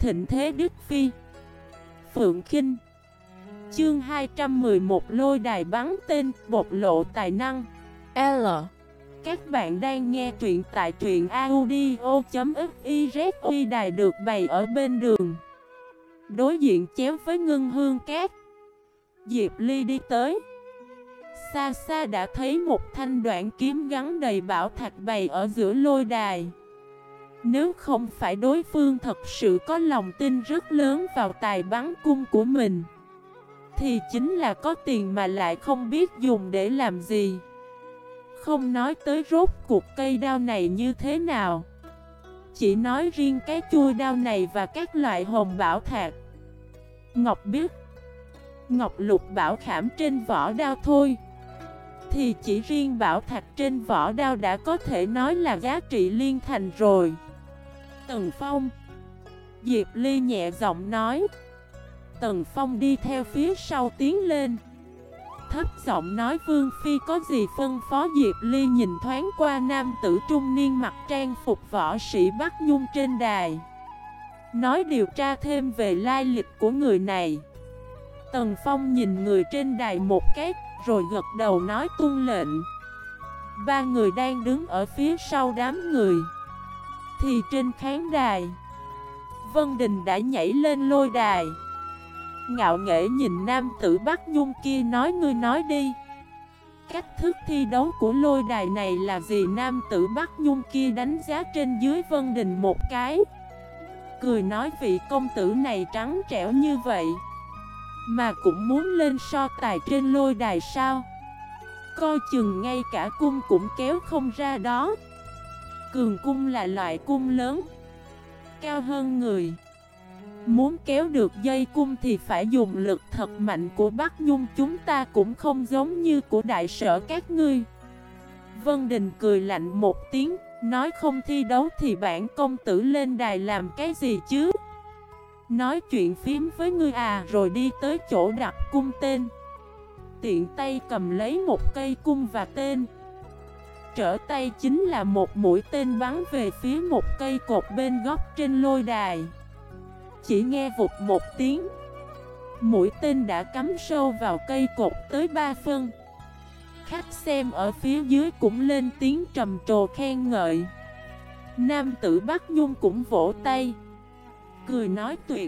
thịnh thế Đức Phi. Phượng Khinh. Chương 211 lôi đài bắn tên, bộc lộ tài năng. L. Các bạn đang nghe truyện tại truyện audio.fiz. Uy đài được bày ở bên đường, đối diện chéo với Ngân Hương Cát. Diệp Ly đi tới, xa xa đã thấy một thanh đoạn kiếm gắn đầy bảo thạch bày ở giữa lôi đài. Nếu không phải đối phương thật sự có lòng tin rất lớn vào tài bắn cung của mình, thì chính là có tiền mà lại không biết dùng để làm gì. Không nói tới rốt cuộc cây đao này như thế nào, chỉ nói riêng cái chuôi đao này và các loại hồng bảo thạch, ngọc biếc, ngọc lục bảo khảm trên vỏ đao thôi, thì chỉ riêng bảo thạch trên vỏ đao đã có thể nói là giá trị liên thành rồi. Tần Phong. Diệp Ly nhẹ giọng nói. Tần Phong đi theo phía sau tiến lên, thấp giọng nói: Vương Phi có gì phân phó? Diệp Ly nhìn thoáng qua nam tử trung niên mặc trang phục võ sĩ Bắc Nhung trên đài, nói: điều tra thêm về lai lịch của người này. Tần Phong nhìn người trên đài một cái, rồi gật đầu nói: tuân lệnh. Ba người đang đứng ở phía sau đám người, thì trên khán đài, Vân Đình đã nhảy lên lôi đài, ngạo nghễ nhìn nam tử Bắc Nhung kia nói: ngươi nói đi, cách thức thi đấu của lôi đài này là gì? Nam tử Bắc Nhung kia đánh giá trên dưới Vân Đình một cái, cười nói: vị công tử này trắng trẻo như vậy mà cũng muốn lên so tài trên lôi đài sao? Coi chừng ngay cả cung cũng kéo không ra đó. Cường cung là loại cung lớn, cao hơn người. Muốn kéo được dây cung thì phải dùng lực thật mạnh của Bắc Nhung chúng ta cũng không giống như của đại sở các ngươi. Vân Đình cười lạnh một tiếng, nói: không thi đấu thì bản công tử lên đài làm cái gì chứ? Nói chuyện phím với ngươi à? Rồi đi tới chỗ đặt cung tên, tiện tay cầm lấy một cây cung và tên, trở tay chính là một mũi tên bắn về phía một cây cột bên góc trên lôi đài. Chỉ nghe vụt một tiếng, mũi tên đã cắm sâu vào cây cột tới 3 phân. Khách xem ở phía dưới cũng lên tiếng trầm trồ khen ngợi. Nam tử Bắc Nhung cũng vỗ tay, cười nói: tuyệt.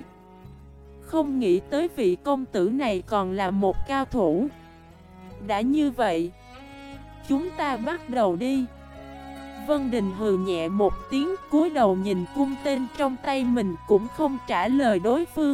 Không nghĩ tới vị công tử này còn là một cao thủ. Đã như vậy, chúng ta bắt đầu đi. Vân Đình hừ nhẹ một tiếng, cúi đầu nhìn cung tên trong tay mình cũng không trả lời đối phương.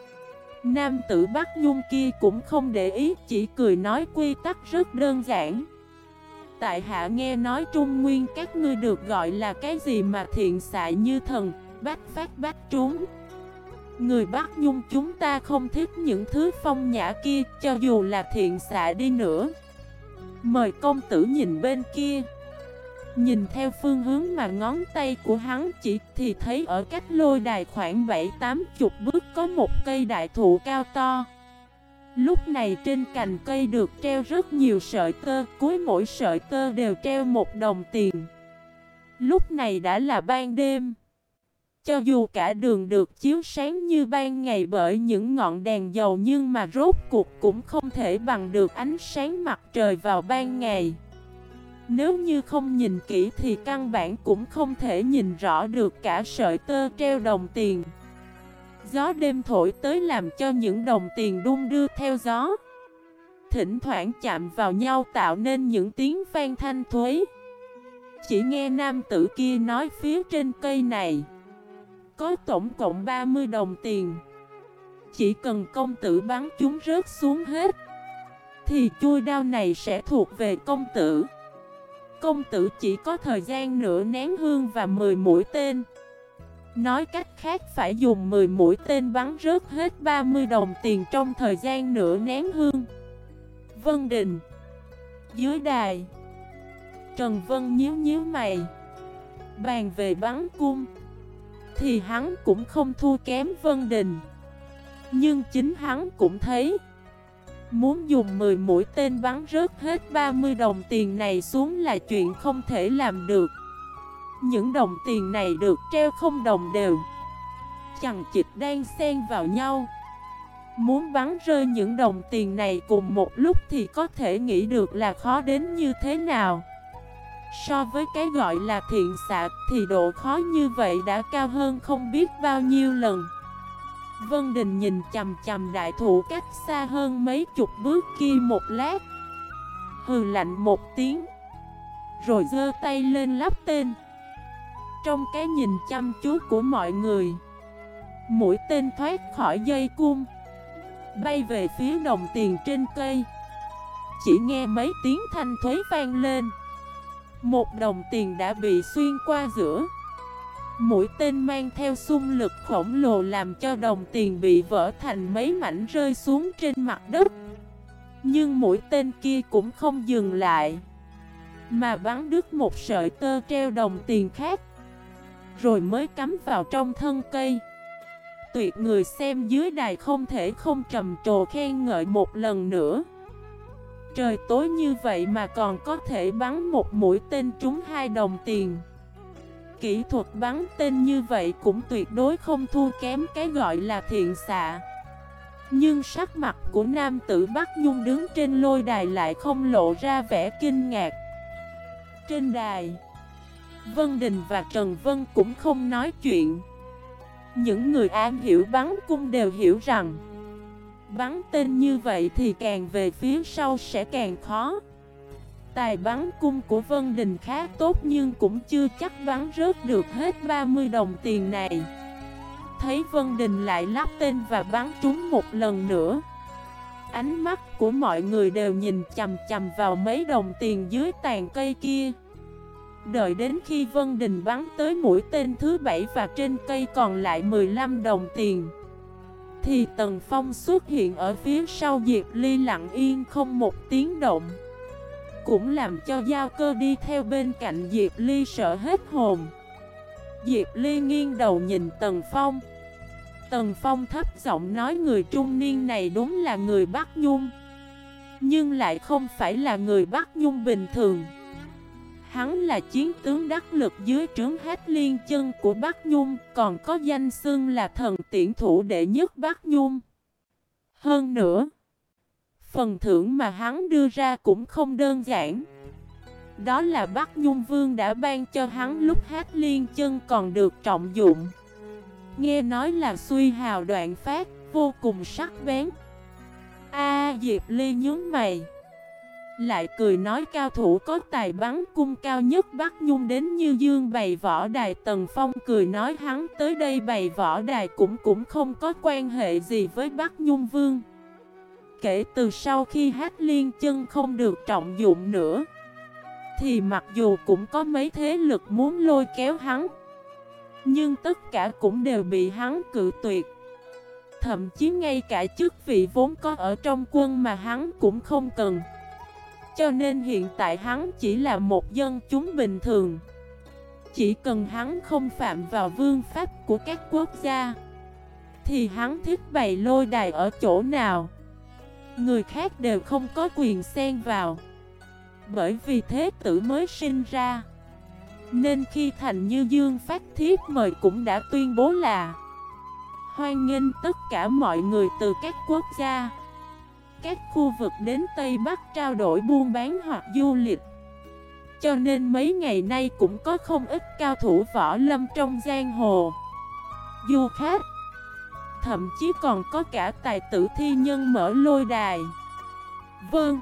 Nam tử Bắc Nhung kia cũng không để ý, chỉ cười nói: quy tắc rất đơn giản. Tại hạ nghe nói Trung Nguyên các ngươi được gọi là cái gì mà thiện xạ như thần, bách phát bách trúng. Người Bắc Nhung chúng ta không thích những thứ phong nhã kia, cho dù là thiện xạ đi nữa. Mời công tử nhìn bên kia. Nhìn theo phương hướng mà ngón tay của hắn chỉ thì thấy ở cách lôi đài khoảng 7-80 bước có một cây đại thụ cao to. Lúc này trên cành cây được treo rất nhiều sợi tơ, cuối mỗi sợi tơ đều treo một đồng tiền. Lúc này đã là ban đêm, cho dù cả đường được chiếu sáng như ban ngày bởi những ngọn đèn dầu, nhưng mà rốt cuộc cũng không thể bằng được ánh sáng mặt trời vào ban ngày. Nếu như không nhìn kỹ thì căn bản cũng không thể nhìn rõ được cả sợi tơ treo đồng tiền. Gió đêm thổi tới làm cho những đồng tiền đung đưa theo gió, thỉnh thoảng chạm vào nhau tạo nên những tiếng vang thanh thuế. Chỉ nghe nam tử kia nói: phía trên cây này có tổng cộng 30 đồng tiền. Chỉ cần công tử bắn chúng rớt xuống hết, thì chuôi đao này sẽ thuộc về công tử. Công tử chỉ có thời gian nửa nén hương và 10 mũi tên. Nói cách khác phải dùng 10 mũi tên bắn rớt hết 30 đồng tiền trong thời gian nửa nén hương. Vân Đình. Dưới đài, Trần Vân nhíu nhíu mày. Bàn về bắn cung thì hắn cũng không thua kém Vân Đình, nhưng chính hắn cũng thấy muốn dùng 10 mũi tên bắn rớt hết 30 đồng tiền này xuống là chuyện không thể làm được. Những đồng tiền này được treo không đồng đều, chằng chịt đang xen vào nhau. Muốn bắn rơi những đồng tiền này cùng một lúc thì có thể nghĩ được là khó đến như thế nào. So với cái gọi là thiện xạ thì độ khó như vậy đã cao hơn không biết bao nhiêu lần. Vân Đình nhìn chằm chằm đại thụ cách xa hơn mấy chục bước kia một lát, hừ lạnh một tiếng, rồi giơ tay lên lắp tên. Trong cái nhìn chăm chú của mọi người, mũi tên thoát khỏi dây cung, bay về phía đồng tiền trên cây. Chỉ nghe mấy tiếng thanh thúy vang lên, một đồng tiền đã bị xuyên qua giữa. Mũi tên mang theo xung lực khổng lồ làm cho đồng tiền bị vỡ thành mấy mảnh rơi xuống trên mặt đất. Nhưng mũi tên kia cũng không dừng lại, mà bắn đứt một sợi tơ treo đồng tiền khác, rồi mới cắm vào trong thân cây. Tuyệt người xem dưới đài không thể không trầm trồ khen ngợi một lần nữa. Trời tối như vậy mà còn có thể bắn một mũi tên trúng 2 đồng tiền. Kỹ thuật bắn tên như vậy cũng tuyệt đối không thua kém cái gọi là thiện xạ. Nhưng sắc mặt của nam tử Bắc Nhung đứng trên lôi đài lại không lộ ra vẻ kinh ngạc. Trên đài, Vân Đình và Trần Vân cũng không nói chuyện. Những người am hiểu bắn cung đều hiểu rằng bắn tên như vậy thì càng về phía sau sẽ càng khó. Tài bắn cung của Vân Đình khá tốt nhưng cũng chưa chắc bắn rớt được hết 30 đồng tiền này. Thấy Vân Đình lại lắp tên và bắn trúng một lần nữa, ánh mắt của mọi người đều nhìn chằm chằm vào mấy đồng tiền dưới tàn cây kia. Đợi đến khi Vân Đình bắn tới mũi tên thứ 7 và trên cây còn lại 15 đồng tiền, thì Tần Phong xuất hiện ở phía sau Diệp Ly lặng yên không một tiếng động, cũng làm cho Giao Cơ đi theo bên cạnh Diệp Ly sợ hết hồn. Diệp Ly nghiêng đầu nhìn Tần Phong. Tần Phong thấp giọng nói người trung niên này đúng là người Bắc Nhung, nhưng lại không phải là người Bắc Nhung bình thường. Hắn là chiến tướng đắc lực dưới trướng Hát Liên Chân của Bắc Nhung, còn có danh xưng là thần tiễn thủ đệ nhất Bắc Nhung. Hơn nữa, phần thưởng mà hắn đưa ra cũng không đơn giản. Đó là Bắc Nhung Vương đã ban cho hắn lúc Hát Liên Chân còn được trọng dụng. Nghe nói là suy hào đoạn phát, vô cùng sắc bén. Diệp Ly nhướng mày, lại cười nói cao thủ có tài bắn cung cao nhất Bắc Nhung đến Như Dương bày võ đài. Tần Phong cười nói hắn tới đây bày võ đài cũng không có quan hệ gì với Bắc Nhung Vương. Kể từ sau khi Hát Liên Chân không được trọng dụng nữa, thì mặc dù cũng có mấy thế lực muốn lôi kéo hắn, nhưng tất cả cũng đều bị hắn cự tuyệt. Thậm chí ngay cả chức vị vốn có ở trong quân mà hắn cũng không cần. Cho nên hiện tại hắn chỉ là một dân chúng bình thường. Chỉ cần hắn không phạm vào vương pháp của các quốc gia, thì hắn thích bày lôi đài ở chỗ nào, người khác đều không có quyền xen vào. Bởi vì thế tử mới sinh ra, nên khi Thành Như Dương phát thiếp mời cũng đã tuyên bố là hoan nghênh tất cả mọi người từ các quốc gia, các khu vực đến Tây Bắc trao đổi buôn bán hoặc du lịch. Cho nên mấy ngày nay cũng có không ít cao thủ võ lâm trong giang hồ, du khách, thậm chí còn có cả tài tử thi nhân mở lôi đài. Vâng,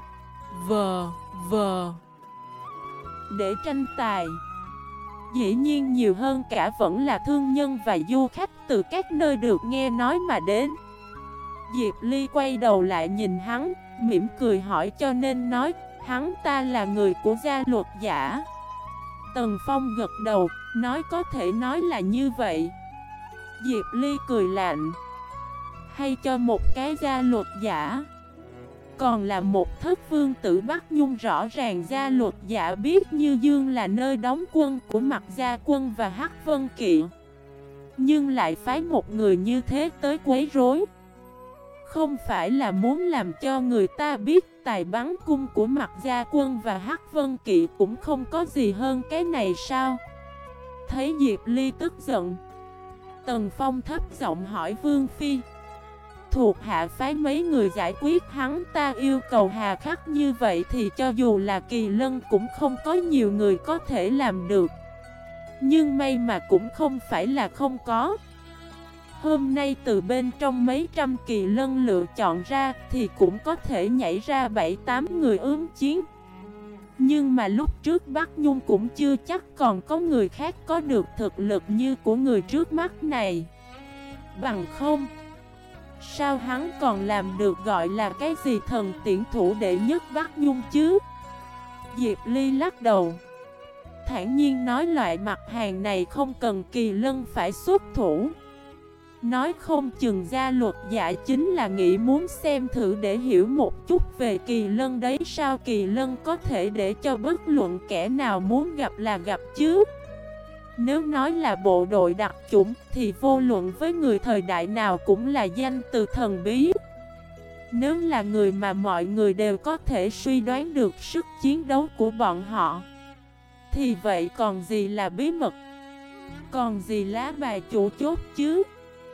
để tranh tài. Dĩ nhiên nhiều hơn cả vẫn là thương nhân và du khách từ các nơi được nghe nói mà đến. Diệp Ly quay đầu lại nhìn hắn, mỉm cười hỏi cho nên nói hắn ta là người của gia luật giả. Tần Phong gật đầu, nói có thể nói là như vậy. Diệp Ly cười lạnh, hay cho một cái gia luật giả, còn là một thất vương tử Bắc Nhung. Rõ ràng gia luật giả biết Như Dương là nơi đóng quân của Mặc Gia Quân và Hắc Vân Kỵ, nhưng lại phái một người như thế tới quấy rối. Không phải là muốn làm cho người ta biết tài bắn cung của Mặc Gia Quân và Hắc Vân Kỵ cũng không có gì hơn cái này sao? Thấy Diệp Ly tức giận, Tần Phong thấp giọng hỏi Vương Phi. Thuộc hạ phái mấy người giải quyết hắn ta, yêu cầu hà khắc như vậy thì cho dù là Kỳ Lân cũng không có nhiều người có thể làm được. Nhưng may mà cũng không phải là không có. Hôm nay từ bên trong mấy trăm Kỳ Lân lựa chọn ra thì cũng có thể nhảy ra 7-8 người ứng chiến. Nhưng mà lúc trước Bắc Nhung cũng chưa chắc còn có người khác có được thực lực như của người trước mắt này. Bằng không, sao hắn còn làm được gọi là cái gì thần tiễn thủ đệ nhất Bắc Nhung chứ? Diệp Ly lắc đầu, thản nhiên nói loại mặt hàng này không cần Kỳ Lân phải xuất thủ. Nói không chừng gia luật dạ chính là nghĩ muốn xem thử để hiểu một chút về Kỳ Lân đấy. Sao Kỳ Lân có thể để cho bất luận kẻ nào muốn gặp là gặp chứ? Nếu nói là bộ đội đặc chủng thì vô luận với người thời đại nào cũng là danh từ thần bí. Nếu là người mà mọi người đều có thể suy đoán được sức chiến đấu của bọn họ thì vậy còn gì là bí mật? Còn gì lá bài chủ chốt chứ?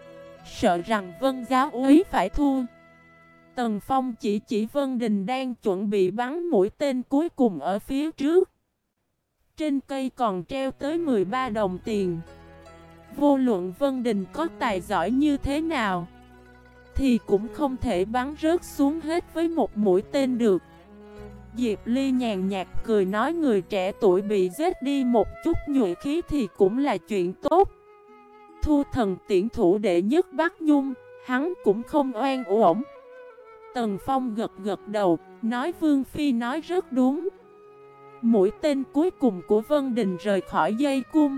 Sợ rằng Vân giáo úy phải thua. Tần Phong chỉ Vân Đình đang chuẩn bị bắn mũi tên cuối cùng ở phía trước. Trên cây còn treo tới 13 đồng tiền. Vô luận Vân Đình có tài giỏi như thế nào thì cũng không thể bắn rớt xuống hết với một mũi tên được. Diệp Ly nhàn nhạt cười nói người trẻ tuổi bị giết đi một chút nhuệ khí thì cũng là chuyện tốt. Thu thần tiễn thủ đệ nhất Bắc Nhung, hắn cũng không oan uổng. Tần Phong gật gật đầu, nói Vương Phi nói rất đúng. Mũi tên cuối cùng của Vân Đình rời khỏi dây cung,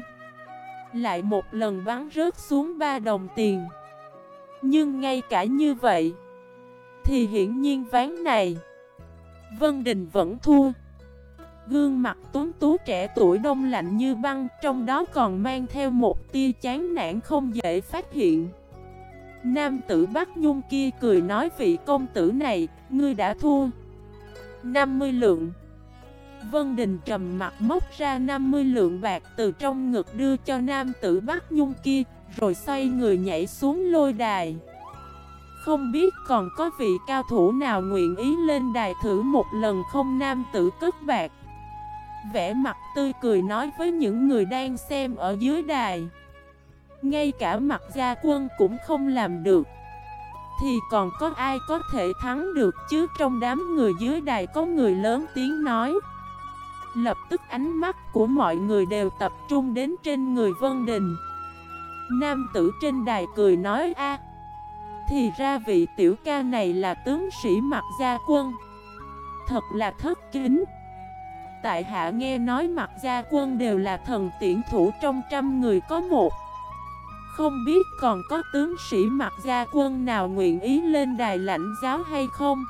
lại một lần bắn rớt xuống 3 đồng tiền. Nhưng ngay cả như vậy thì hiển nhiên ván này Vân Đình vẫn thua. Gương mặt tuấn tú trẻ tuổi đông lạnh như băng, trong đó còn mang theo một tia chán nản không dễ phát hiện. Nam tử Bắc Nhung kia cười nói vị công tử này, ngươi đã thua 50 lượng. Vân Đình trầm mặt móc ra 50 lượng bạc từ trong ngực đưa cho nam tử Bắc Nhung kia, rồi xoay người nhảy xuống lôi đài. Không biết còn có vị cao thủ nào nguyện ý lên đài thử một lần không? Nam tử cất bạc, vẻ mặt tươi cười nói với những người đang xem ở dưới đài. Ngay cả Mặt Gia Quân cũng không làm được thì còn có ai có thể thắng được chứ? Trong đám người dưới đài có người lớn tiếng nói. Lập tức ánh mắt của mọi người đều tập trung đến trên người Vân Đình. Nam tử trên đài cười nói a, thì ra vị tiểu ca này là tướng sĩ Mặt Gia Quân. Thật là thất kính. Tại hạ nghe nói Mặt Gia Quân đều là thần tiễn thủ trong 100 người có một. Không biết còn có tướng sĩ Mặt Gia Quân nào nguyện ý lên đài lãnh giáo hay không?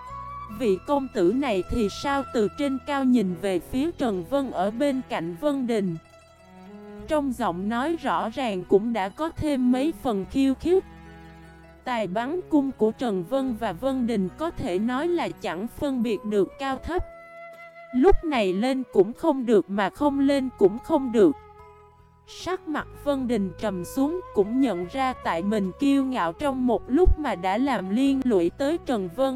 Vị công tử này thì sao? Từ trên cao nhìn về phía Trần Vân ở bên cạnh Vân Đình, trong giọng nói rõ ràng cũng đã có thêm mấy phần khiêu khích. Tài bắn cung của Trần Vân và Vân Đình có thể nói là chẳng phân biệt được cao thấp. Lúc này lên cũng không được mà không lên cũng không được. Sắc mặt Vân Đình trầm xuống, cũng nhận ra tại mình kiêu ngạo trong một lúc mà đã làm liên lụy tới Trần Vân.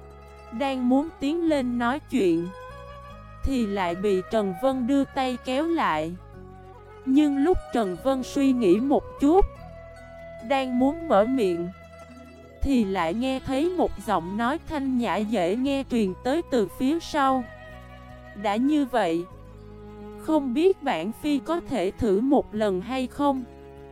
Đang muốn tiến lên nói chuyện thì lại bị Trần Vân đưa tay kéo lại. Nhưng lúc Trần Vân suy nghĩ một chút, đang muốn mở miệng thì lại nghe thấy một giọng nói thanh nhã dễ nghe truyền tới từ phía sau. Đã như vậy, không biết bản Phi có thể thử một lần hay không?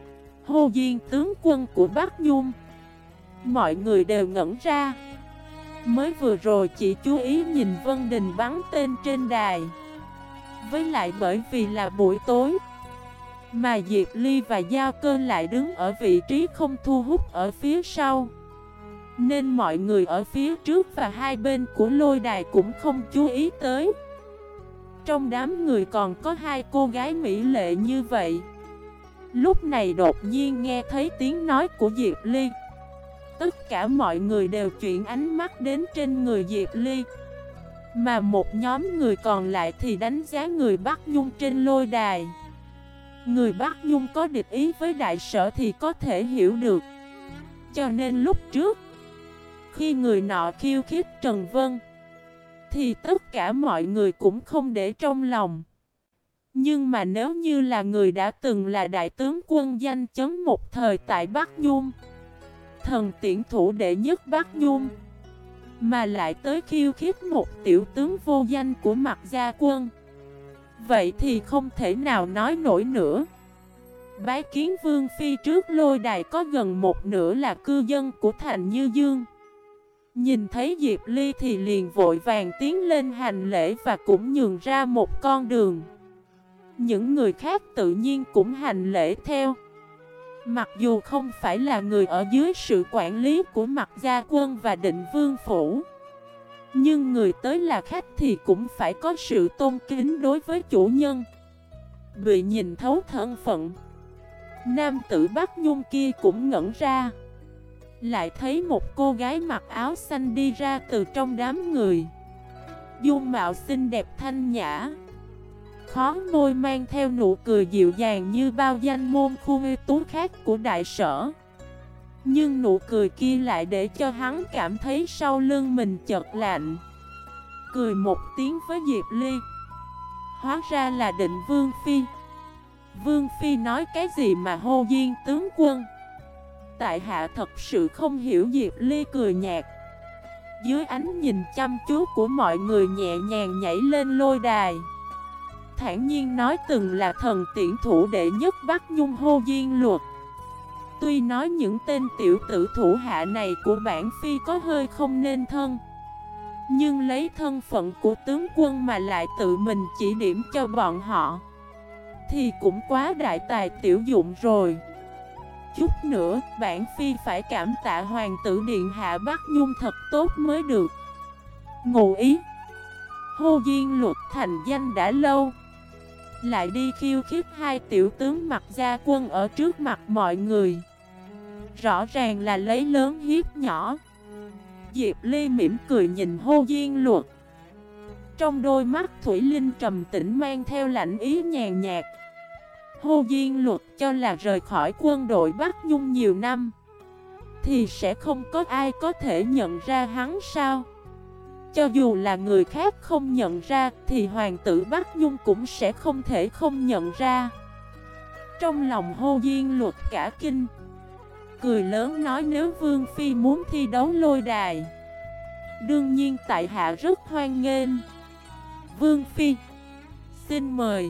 Hồ Diên tướng quân của Bắc Nhung. Mọi người đều ngẩn ra. Mới vừa rồi chỉ chú ý nhìn Vân Đình bắn tên trên đài. Với lại bởi vì là buổi tối mà Diệp Ly và Giao Cơ lại đứng ở vị trí không thu hút ở phía sau, nên mọi người ở phía trước và hai bên của lôi đài cũng không chú ý tới. Trong đám người còn có hai cô gái mỹ lệ như vậy. Lúc này đột nhiên nghe thấy tiếng nói của Diệp Ly. Tất cả mọi người đều chuyển ánh mắt đến trên người Diệp Ly, mà một nhóm người còn lại thì đánh giá người Bắc Nhung trên lôi đài. Người Bắc Nhung có địch ý với đại sở thì có thể hiểu được. Cho nên lúc trước, khi người nọ khiêu khích Trần Vân, thì tất cả mọi người cũng không để trong lòng. Nhưng mà nếu như là người đã từng là đại tướng quân danh chấn một thời tại Bắc Nhung, thần tiễn thủ đệ nhất Bắc Nhung, mà lại tới khiêu khích một tiểu tướng vô danh của Mạc Gia Quân, vậy thì không thể nào nói nổi nữa. Bái kiến Vương Phi trước lôi đài có gần một nửa là cư dân của thành Như Dương. Nhìn thấy Diệp Ly thì liền vội vàng tiến lên hành lễ và cũng nhường ra một con đường. Những người khác tự nhiên cũng hành lễ theo. Mặc dù không phải là người ở dưới sự quản lý của Mạc Gia Quân và Định Vương Phủ, nhưng người tới là khách thì cũng phải có sự tôn kính đối với chủ nhân. Bị nhìn thấu thân phận, nam tử Bắc Nhung kia cũng ngẩn ra. Lại thấy một cô gái mặc áo xanh đi ra từ trong đám người. Dung mạo xinh đẹp thanh nhã, khó môi mang theo nụ cười dịu dàng như bao danh môn khu ưu tú khác của đại sở. Nhưng nụ cười kia lại để cho hắn cảm thấy sau lưng mình chợt lạnh. Cười một tiếng với Diệp Ly. Hóa ra là Định Vương Phi. Vương Phi nói cái gì mà hô diên tướng quân? Tại hạ thật sự không hiểu. Diệp Ly cười nhạt. Dưới ánh nhìn chăm chú của mọi người nhẹ nhàng nhảy lên lôi đài, thản nhiên nói từng là thần tiễn thủ đệ nhất Bắc Nhung hô diên luật. Tuy nói những tên tiểu tử thủ hạ này của bản Phi có hơi không nên thân, nhưng lấy thân phận của tướng quân mà lại tự mình chỉ điểm cho bọn họ thì cũng quá đại tài tiểu dụng rồi. Chút nữa, bản Phi phải cảm tạ hoàng tử điện hạ Bắc Nhung thật tốt mới được. Ngụ ý, hô diên luật thành danh đã lâu, lại đi khiêu khích hai tiểu tướng Mạc Gia Quân ở trước mặt mọi người, rõ ràng là lấy lớn hiếp nhỏ. Diệp Ly mỉm cười nhìn hô diên luật. Trong đôi mắt thủy linh trầm tĩnh mang theo lạnh ý nhàn nhạt. Hô diên luật cho là rời khỏi quân đội Bắc Nhung nhiều năm thì sẽ không có ai có thể nhận ra hắn sao? Cho dù là người khác không nhận ra thì hoàng tử Bắc Nhung cũng sẽ không thể không nhận ra. Trong lòng hô diên luật cả kinh, cười lớn nói nếu Vương Phi muốn thi đấu lôi đài, đương nhiên tại hạ rất hoan nghênh. Vương Phi, xin mời.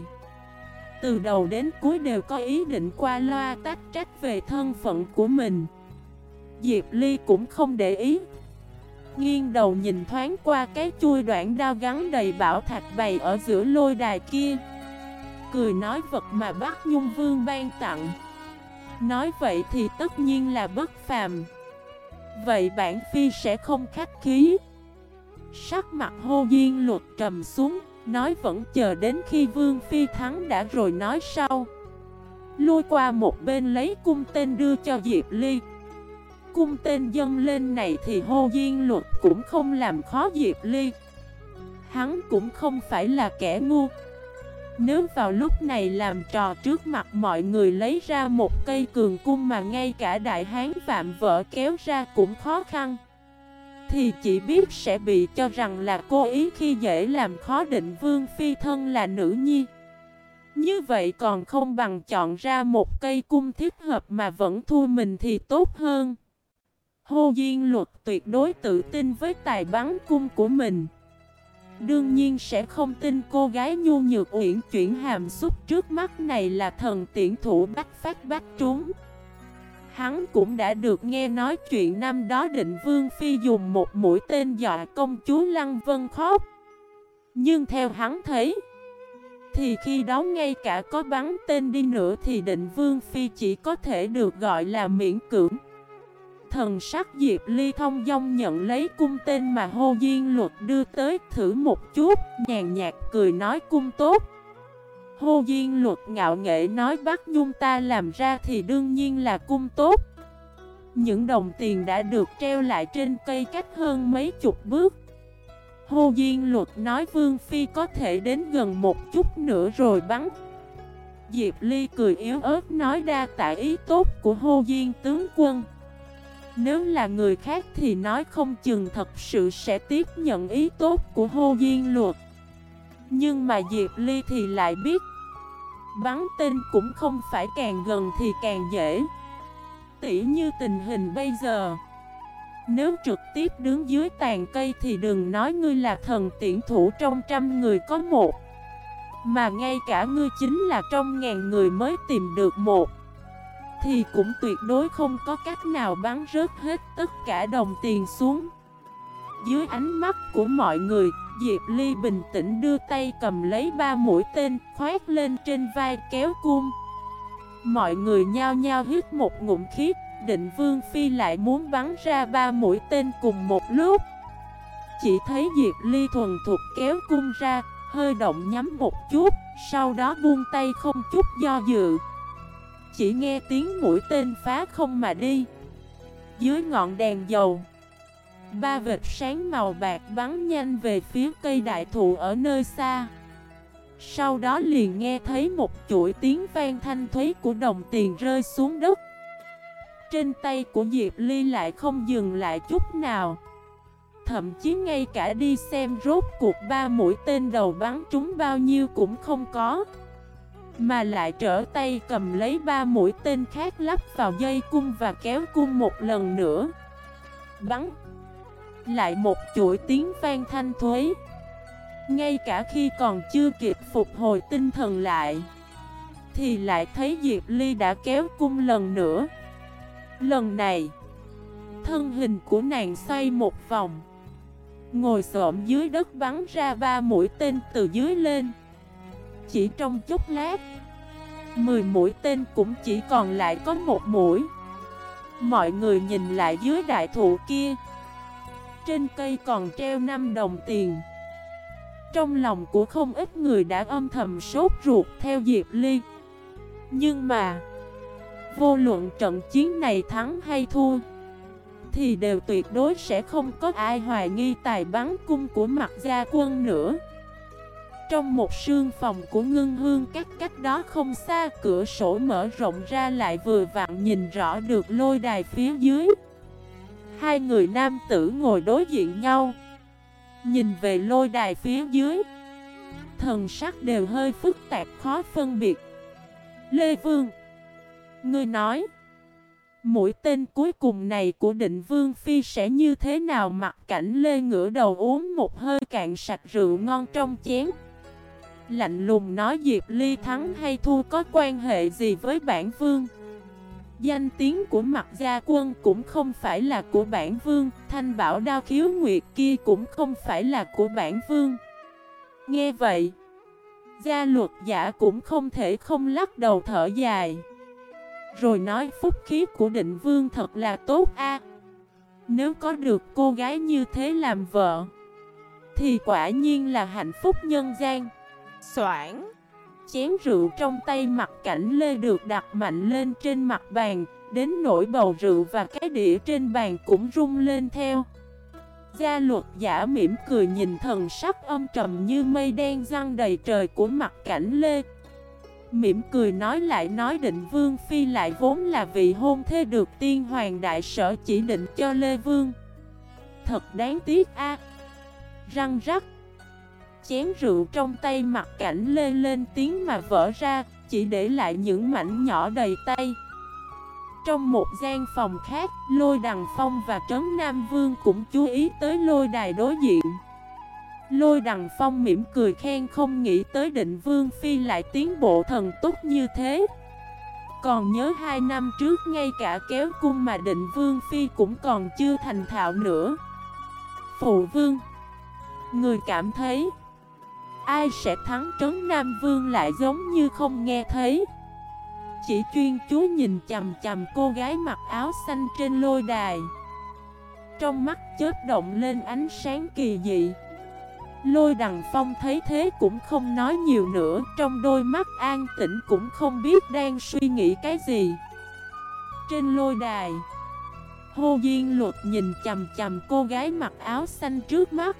Từ đầu đến cuối đều có ý định qua loa tách trách về thân phận của mình. Diệp Ly cũng không để ý, nghiêng đầu nhìn thoáng qua cái chuôi đoạn đao gắn đầy bảo thạch bày ở giữa lôi đài kia, cười nói vật mà Bắc Nhung Vương ban tặng, nói vậy thì tất nhiên là bất phàm. Vậy bản Phi sẽ không khách khí. Sắc mặt hô diên luật trầm xuống, nói vẫn chờ đến khi Vương Phi thắng đã rồi nói sau. Lui qua một bên lấy cung tên đưa cho Diệp Ly. Cung tên dâng lên này thì hô diên luật cũng không làm khó Diệp Ly. Hắn cũng không phải là kẻ ngu. Nếu vào lúc này làm trò trước mặt mọi người lấy ra một cây cường cung mà ngay cả đại hán vạm vỡ kéo ra cũng khó khăn, thì chỉ biết sẽ bị cho rằng là cố ý khi dễ làm khó Định Vương Phi thân là nữ nhi. Như vậy còn không bằng chọn ra một cây cung thích hợp mà vẫn thua mình thì tốt hơn. Hô diên luật tuyệt đối tự tin với tài bắn cung của mình, đương nhiên sẽ không tin cô gái nhu nhược uyển chuyển hàm xúc trước mắt này là thần tiễn thủ bách phát bách trúng. Hắn cũng đã được nghe nói chuyện năm đó Định Vương Phi dùng một mũi tên dọa công chúa Lăng Vân khóc. Nhưng theo hắn thấy, thì khi đó ngay cả có bắn tên đi nữa thì Định Vương Phi chỉ có thể được gọi là miễn cưỡng. Thần sắc Diệp Ly thông dong nhận lấy cung tên mà hô diên luật đưa tới, thử một chút, nhàn nhạt cười nói cung tốt. Hô diên luật ngạo nghễ nói Bắc Nhung ta làm ra thì đương nhiên là cung tốt. Những đồng tiền đã được treo lại trên cây cách hơn mấy chục bước. Hô diên luật nói Vương Phi có thể đến gần một chút nữa rồi bắn. Diệp Ly cười yếu ớt nói đa tạ ý tốt của Hồ Diên tướng quân. Nếu là người khác thì nói không chừng thật sự sẽ tiếp nhận ý tốt của Hồ Diên Luật. Nhưng mà Diệp Ly thì lại biết bắn tên cũng không phải càng gần thì càng dễ. Tỉ như tình hình bây giờ, nếu trực tiếp đứng dưới tàn cây thì đừng nói ngươi là thần tiễn thủ trong 100 người có một, mà ngay cả ngươi chính là trong 1000 người mới tìm được một, thì cũng tuyệt đối không có cách nào bắn rớt hết tất cả đồng tiền xuống. Dưới ánh mắt của mọi người, Diệp Ly bình tĩnh đưa tay cầm lấy 3 mũi tên, khoét lên trên vai kéo cung. Mọi người nhao nhao hít một ngụm khí. Định Vương Phi lại muốn bắn ra 3 mũi tên cùng một lúc. Chỉ thấy Diệp Ly thuần thục kéo cung ra, hơi động nhắm một chút, sau đó buông tay không chút do dự. Chỉ nghe tiếng mũi tên phá không mà đi. Dưới ngọn đèn dầu, 3 vệt sáng màu bạc bắn nhanh về phía cây đại thụ ở nơi xa. Sau đó liền nghe thấy một chuỗi tiếng vang thanh thúy của đồng tiền rơi xuống đất. Trên tay của Diệp Ly lại không dừng lại chút nào. Thậm chí ngay cả đi xem rốt cuộc 3 mũi tên đầu bắn trúng bao nhiêu cũng không có, mà lại trở tay cầm lấy 3 mũi tên khác lắp vào dây cung và kéo cung một lần nữa. Bắn. Lại một chuỗi tiếng vang thanh thúy. Ngay cả khi còn chưa kịp phục hồi tinh thần lại, thì lại thấy Diệp Ly đã kéo cung lần nữa. Lần này, thân hình của nàng xoay một vòng, ngồi xổm dưới đất bắn ra 3 mũi tên từ dưới lên. Chỉ trong chốc lát, 10 mũi tên cũng chỉ còn lại có 1 mũi. Mọi người nhìn lại dưới đại thụ kia, trên cây còn treo 5 đồng tiền. Trong lòng của không ít người đã âm thầm sốt ruột theo Diệp Ly. Nhưng mà vô luận trận chiến này thắng hay thua, thì đều tuyệt đối sẽ không có ai hoài nghi tài bắn cung của Mạc Gia Quân nữa. Trong một sương phòng của Ngưng Hương Các cách đó không xa, cửa sổ mở rộng ra lại vừa vặn nhìn rõ được lôi đài phía dưới. 2 người nam tử ngồi đối diện nhau, nhìn về lôi đài phía dưới, thần sắc đều hơi phức tạp khó phân biệt. Lê Vương, ngươi nói, mũi tên cuối cùng này của Định Vương Phi sẽ như thế nào? Mặt Cảnh Lê ngửa đầu uống một hơi cạn sạch rượu ngon trong chén, lạnh lùng nói Diệp Ly thắng hay thua có quan hệ gì với bản vương? Danh tiếng của Mạc Gia Quân cũng không phải là của bản vương, Thanh Bảo Đao Khiếu Nguyệt kia cũng không phải là của bản vương. Nghe vậy, Gia Luật Giả cũng không thể không lắc đầu thở dài, rồi nói phúc khí của Định Vương thật là tốt a. Nếu có được cô gái như thế làm vợ, thì quả nhiên là hạnh phúc nhân gian. Soảng, chén rượu trong tay Mặt Cảnh Lê được đặt mạnh lên trên mặt bàn, đến nỗi bầu rượu và cái đĩa trên bàn cũng rung lên theo. Gia Luật Giả mỉm cười nhìn thần sắc âm trầm như mây đen giăng đầy trời của Mặt Cảnh Lê, mỉm cười nói lại nói Định Vương Phi lại vốn là vị hôn thê được tiên hoàng đại sở chỉ định cho Lê Vương. Thật đáng tiếc a. Răng rắc, chén rượu trong tay Mặt Cảnh Lê lên tiếng mà vỡ ra, chỉ để lại những mảnh nhỏ đầy tay. Trong một gian phòng khác, Lôi Đằng Phong và Trấn Nam Vương cũng chú ý tới lôi đài đối diện. Lôi Đằng Phong mỉm cười khen không nghĩ tới Định Vương Phi lại tiến bộ thần tốc như thế. Còn nhớ 2 năm trước ngay cả kéo cung mà Định Vương Phi cũng còn chưa thành thạo nữa. Phụ Vương, người cảm thấy ai sẽ thắng? Trấn Nam Vương lại giống như không nghe thấy, chỉ chuyên chú nhìn chằm chằm cô gái mặc áo xanh trên lôi đài. Trong mắt chớp động lên ánh sáng kỳ dị. Lôi Đằng Phong thấy thế cũng không nói nhiều nữa, trong đôi mắt an tĩnh cũng không biết đang suy nghĩ cái gì. Trên lôi đài, Hồ Diên Luật nhìn chằm chằm cô gái mặc áo xanh trước mắt,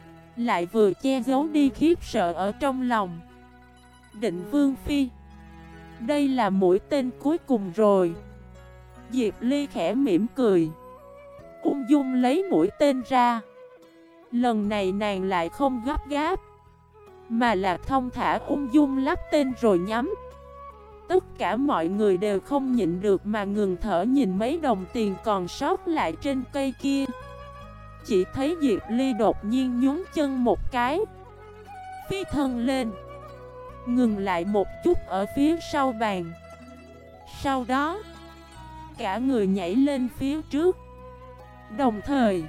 lại vừa che giấu đi khiếp sợ ở trong lòng. Định Vương Phi, Đây là mũi tên cuối cùng rồi. Diệp Ly khẽ mỉm cười, ung dung lấy mũi tên ra. Lần này nàng lại không gấp gáp, mà là thong thả ung dung lắp tên rồi nhắm. Tất cả mọi người đều không nhịn được mà ngừng thở nhìn mấy đồng tiền còn sót lại trên cây kia. Chỉ thấy Diệp Ly đột nhiên nhún chân một cái, phi thân lên, ngừng lại một chút ở phía sau bàn. Sau đó, cả người nhảy lên phía trước, đồng thời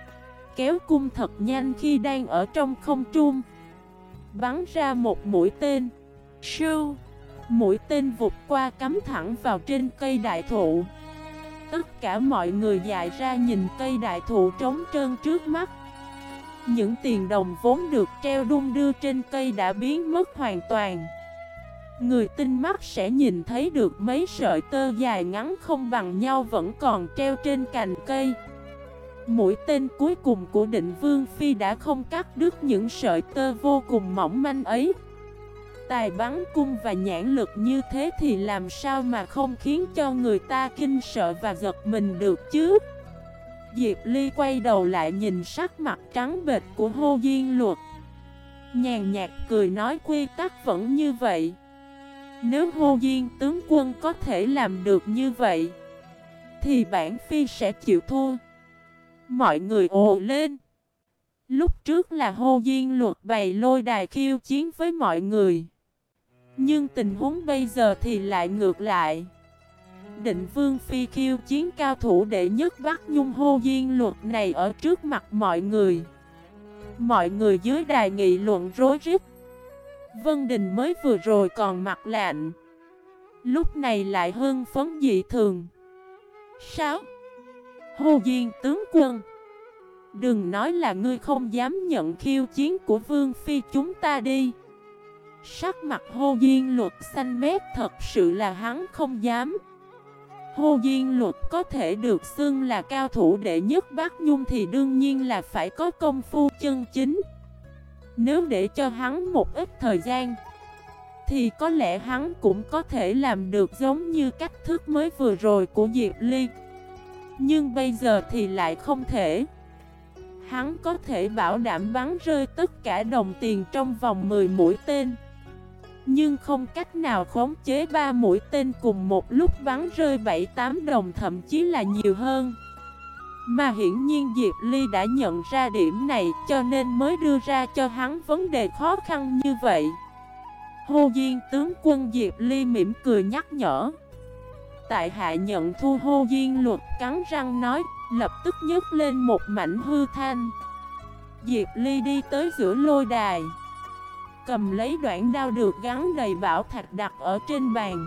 kéo cung thật nhanh khi đang ở trong không trung, bắn ra một mũi tên. Sưu, mũi tên vụt qua cắm thẳng vào trên cây đại thụ. Tất cả mọi người dại ra nhìn cây đại thụ trống trơn trước mắt. Những tiền đồng vốn được treo đung đưa trên cây đã biến mất hoàn toàn. Người tinh mắt sẽ nhìn thấy được mấy sợi tơ dài ngắn không bằng nhau vẫn còn treo trên cành cây. Mũi tên cuối cùng của Định Vương Phi đã không cắt đứt những sợi tơ vô cùng mỏng manh ấy. Tài bắn cung và nhãn lực như thế thì làm sao mà không khiến cho người ta kinh sợ và giật mình được chứ? Diệp Ly quay đầu lại nhìn sắc mặt trắng bệch của Hồ Diên Luật, nhàn nhạt cười nói quy tắc vẫn như vậy. Nếu Hồ Diên tướng quân có thể làm được như vậy, thì bản Phi sẽ chịu thua. Mọi người ồ lên. Lúc trước là Hồ Diên Luật bày lôi đài khiêu chiến với mọi người, nhưng tình huống bây giờ thì lại ngược lại. Định Vương Phi khiêu chiến cao thủ đệ nhất Bắc Nhung Hồ Diên Luật này ở trước mặt mọi người. Mọi người dưới đài nghị luận rối rít. Vân Đình mới vừa rồi còn mặt lạnh, lúc này lại hưng phấn dị thường. Sao? Hồ Diên tướng quân, đừng nói là ngươi không dám nhận khiêu chiến của Vương Phi chúng ta đi. Sắc mặt Hồ Diên Luật xanh mét, thật sự là hắn không dám. Hồ Diên Luật có thể được xưng là cao thủ đệ nhất Bắc Nhung thì đương nhiên là phải có công phu chân chính. Nếu để cho hắn một ít thời gian, thì có lẽ hắn cũng có thể làm được giống như cách thức mới vừa rồi của Diệp Ly. Nhưng bây giờ thì lại không thể. Hắn có thể bảo đảm bắn rơi tất cả đồng tiền trong vòng 10 mũi tên, nhưng không cách nào khống chế 3 mũi tên cùng một lúc bắn rơi 7-8 đồng, thậm chí là nhiều hơn. Mà hiển nhiên Diệp Ly đã nhận ra điểm này, cho nên mới đưa ra cho hắn vấn đề khó khăn như vậy. Hồ Diên tướng quân, Diệp Ly mỉm cười nhắc nhở. Tại hạ nhận thu. Hồ Diên Luật cắn răng nói, lập tức nhấc lên một mảnh hư thanh. Diệp Ly đi tới giữa lôi đài, cầm lấy đoạn đao được gắn đầy bảo thạch đặt ở trên bàn,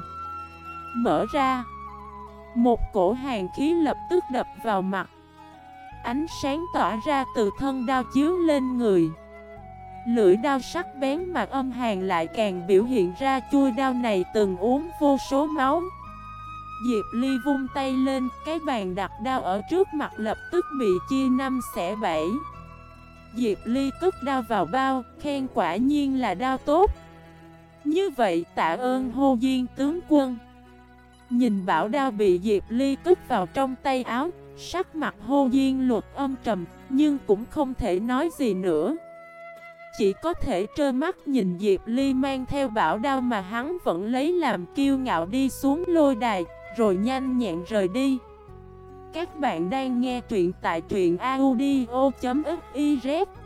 mở ra. Một cổ hàn khí lập tức đập vào mặt. Ánh sáng tỏa ra từ thân đao chiếu lên người. Lưỡi đao sắc bén mà âm hàn lại càng biểu hiện ra chuôi đao này từng uống vô số máu. Diệp Ly vung tay lên, cái bàn đặt đao ở trước mặt lập tức bị chia 5 xẻ 7. Diệp Ly cất đao vào bao, khen quả nhiên là đao tốt. Như vậy tạ ơn Hồ Diên tướng quân. Nhìn bảo đao bị Diệp Ly cất vào trong tay áo, sắc mặt Hồ Diên Luật âm trầm, nhưng cũng không thể nói gì nữa. Chỉ có thể trơ mắt nhìn Diệp Ly mang theo bảo đao mà hắn vẫn lấy làm kiêu ngạo đi xuống lôi đài, rồi nhanh nhẹn rời đi. Các bạn đang nghe truyện tại truyện audio.fif